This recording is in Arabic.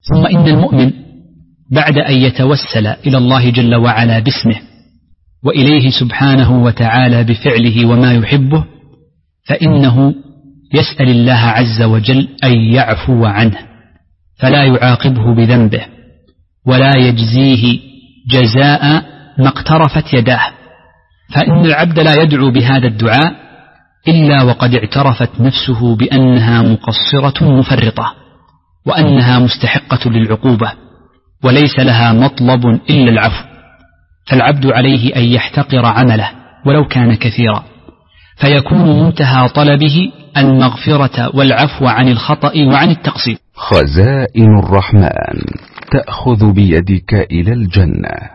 ثم إن المؤمن بعد أن يتوسل إلى الله جل وعلا باسمه وإليه سبحانه وتعالى بفعله وما يحبه، فإنه يسأل الله عز وجل أن يعفو عنه فلا يعاقبه بذنبه ولا يجزيه جزاء ما اقترفت يداه. فإن العبد لا يدعو بهذا الدعاء إلا وقد اعترفت نفسه بأنها مقصرة مفرطة وأنها مستحقة للعقوبة وليس لها مطلب إلا العفو. فالعبد عليه أن يحتقر عمله ولو كان كثيرا، فيكون منتهى طلبه المغفرة والعفو عن الخطأ وعن التقصير. خزائن الرحمن تأخذ بيدك إلى الجنة.